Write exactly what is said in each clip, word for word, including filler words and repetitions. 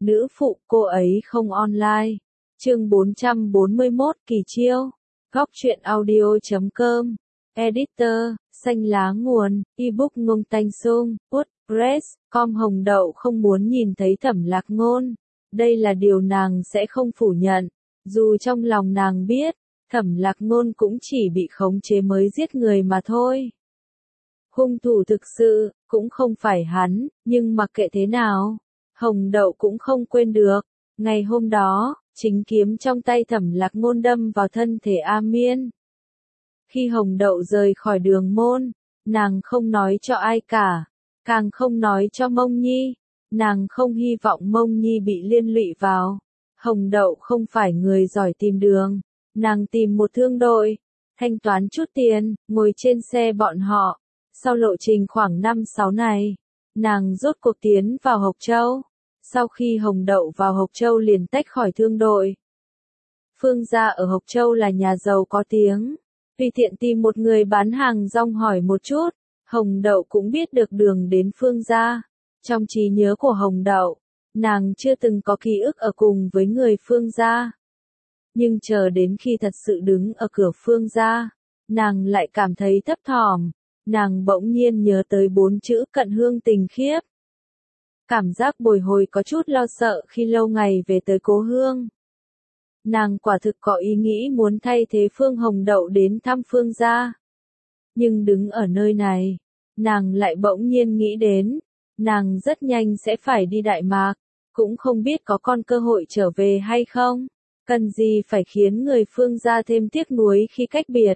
Nữ phụ cô ấy không online. Chương bốn trăm bốn mươi mốt Kỳ Chiêu. Góc truyện audio chấm com. Editor, xanh lá nguồn, ebook Ngông Tanh Sung, WordPress, com Hồng Đậu không muốn nhìn thấy Thẩm Lạc Ngôn. Đây là điều nàng sẽ không phủ nhận. Dù trong lòng nàng biết, Thẩm Lạc Ngôn cũng chỉ bị khống chế mới giết người mà thôi. Hung thủ thực sự, cũng không phải hắn, nhưng mặc kệ thế nào, Hồng Đậu cũng không quên được. Ngày hôm đó, chính kiếm trong tay Thẩm Lạc Ngôn đâm vào thân thể A Miên. Khi Hồng Đậu rời khỏi đường môn, nàng không nói cho ai cả, càng không nói cho Mông Nhi. Nàng không hy vọng Mông Nhi bị liên lụy vào. Hồng Đậu không phải người giỏi tìm đường. Nàng tìm một thương đội, thanh toán chút tiền, ngồi trên xe bọn họ. Sau lộ trình khoảng năm sáu ngày, nàng rốt cuộc tiến vào Hộc Châu. Sau khi Hồng Đậu vào Hộc Châu liền tách khỏi thương đội. Phương gia ở Hộc Châu là nhà giàu có tiếng. Tùy tiện tìm một người bán hàng rong hỏi một chút, Hồng Đậu cũng biết được đường đến Phương gia. Trong trí nhớ của Hồng Đậu, nàng chưa từng có ký ức ở cùng với người Phương gia. Nhưng chờ đến khi thật sự đứng ở cửa Phương gia, nàng lại cảm thấy thấp thỏm. Nàng bỗng nhiên nhớ tới bốn chữ cận hương tình khiếp. Cảm giác bồi hồi có chút lo sợ khi lâu ngày về tới cố hương. Nàng quả thực có ý nghĩ muốn thay thế Phương Hồng Đậu đến thăm Phương gia. Nhưng đứng ở nơi này, nàng lại bỗng nhiên nghĩ đến, nàng rất nhanh sẽ phải đi Đại Mạc, cũng không biết có con cơ hội trở về hay không. Cần gì phải khiến người Phương gia thêm tiếc nuối khi cách biệt.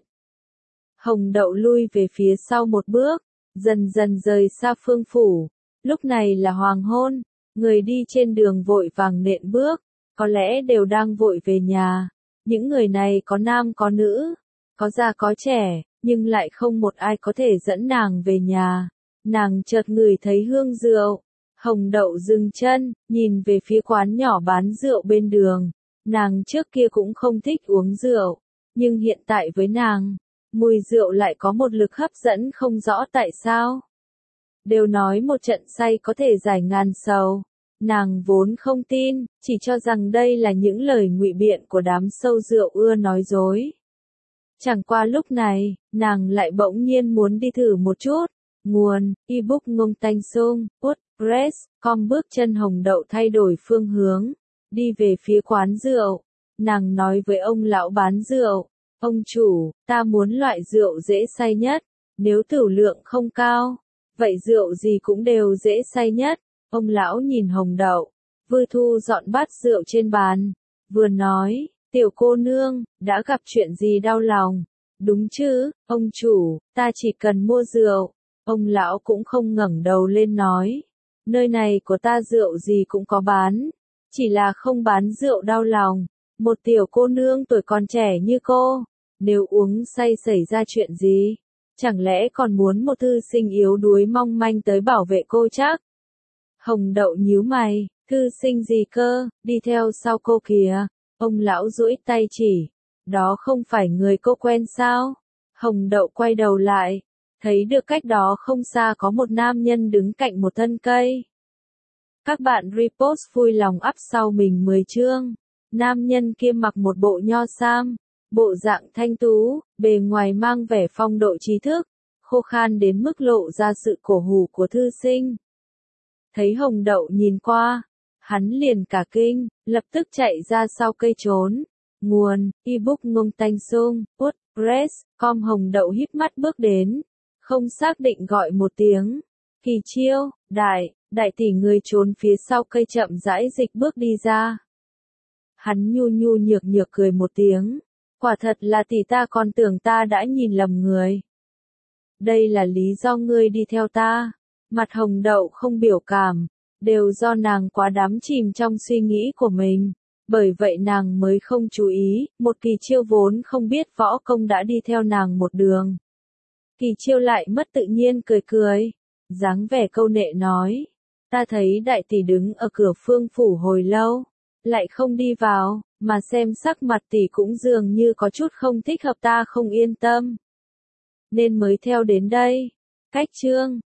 Hồng Đậu lui về phía sau một bước, dần dần rời xa Phương phủ. Lúc này là hoàng hôn, người đi trên đường vội vàng nện bước, có lẽ đều đang vội về nhà. Những người này có nam có nữ, có già có trẻ, nhưng lại không một ai có thể dẫn nàng về nhà. Nàng chợt ngửi thấy hương rượu. Hồng Đậu dừng chân, nhìn về phía quán nhỏ bán rượu bên đường. Nàng trước kia cũng không thích uống rượu, nhưng hiện tại với nàng, mùi rượu lại có một lực hấp dẫn không rõ tại sao. Đều nói một trận say có thể giải ngàn sầu. Nàng vốn không tin, chỉ cho rằng đây là những lời ngụy biện của đám sâu rượu ưa nói dối. Chẳng qua lúc này, nàng lại bỗng nhiên muốn đi thử một chút. Nguồn, ebook Ngông Tanh Sung, WordPress, com bước chân Hồng Đậu thay đổi phương hướng, đi về phía quán rượu. Nàng nói với ông lão bán rượu, ông chủ, ta muốn loại rượu dễ say nhất, nếu tửu lượng không cao, vậy rượu gì cũng đều dễ say nhất. Ông lão nhìn Hồng Đậu, vừa thu dọn bát rượu trên bàn, vừa nói, tiểu cô nương, đã gặp chuyện gì đau lòng? Đúng chứ, ông chủ, ta chỉ cần mua rượu. Ông lão cũng không ngẩng đầu lên nói, nơi này của ta rượu gì cũng có bán, chỉ là không bán rượu đau lòng. Một tiểu cô nương tuổi còn trẻ như cô, nếu uống say xảy ra chuyện gì, chẳng lẽ còn muốn một thư sinh yếu đuối mong manh tới bảo vệ cô chắc? Hồng Đậu nhíu mày, thư sinh gì cơ, đi theo sau cô kìa. Ông lão duỗi tay chỉ, đó không phải người cô quen sao? Hồng Đậu quay đầu lại, thấy được cách đó không xa có một nam nhân đứng cạnh một thân cây. Các bạn repost vui lòng up sau mình mười chương. Nam nhân kia mặc một bộ nho sam, bộ dạng thanh tú, bề ngoài mang vẻ phong độ trí thức, khô khan đến mức lộ ra sự cổ hủ của thư sinh. Thấy Hồng Đậu nhìn qua, hắn liền cả kinh, lập tức chạy ra sau cây trốn. Nguồn, ebook Ngông Tanh Sung, WordPress, com Hồng Đậu híp mắt bước đến, không xác định gọi một tiếng. Kỳ Chiêu, đại, đại tỷ người trốn phía sau cây chậm rãi dịch bước đi ra. Hắn nhu nhu nhược nhược cười một tiếng. Quả thật là tỷ, ta còn tưởng ta đã nhìn lầm người. Đây là lý do ngươi đi theo ta. Mặt Hồng Đậu không biểu cảm, đều do nàng quá đắm chìm trong suy nghĩ của mình. Bởi vậy nàng mới không chú ý, một Kỳ Chiêu vốn không biết võ công đã đi theo nàng một đường. Kỳ Chiêu lại mất tự nhiên cười cười, dáng vẻ câu nệ nói, ta thấy đại tỷ đứng ở cửa Phương phủ hồi lâu, lại không đi vào, mà xem sắc mặt tỷ cũng dường như có chút không thích hợp, ta không yên tâm, nên mới theo đến đây. Cách chương